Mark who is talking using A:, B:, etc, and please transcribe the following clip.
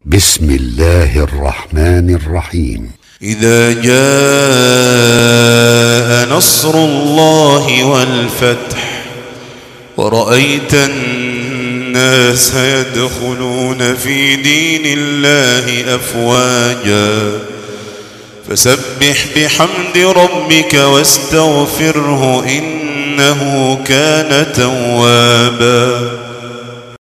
A: بسم الله الرحمن الرحيم.
B: إذا جاء نصر الله والفتح ورأيت الناس يدخلون في دين الله أفواجا فسبح بحمد ربك واستغفره إنه كان توابا.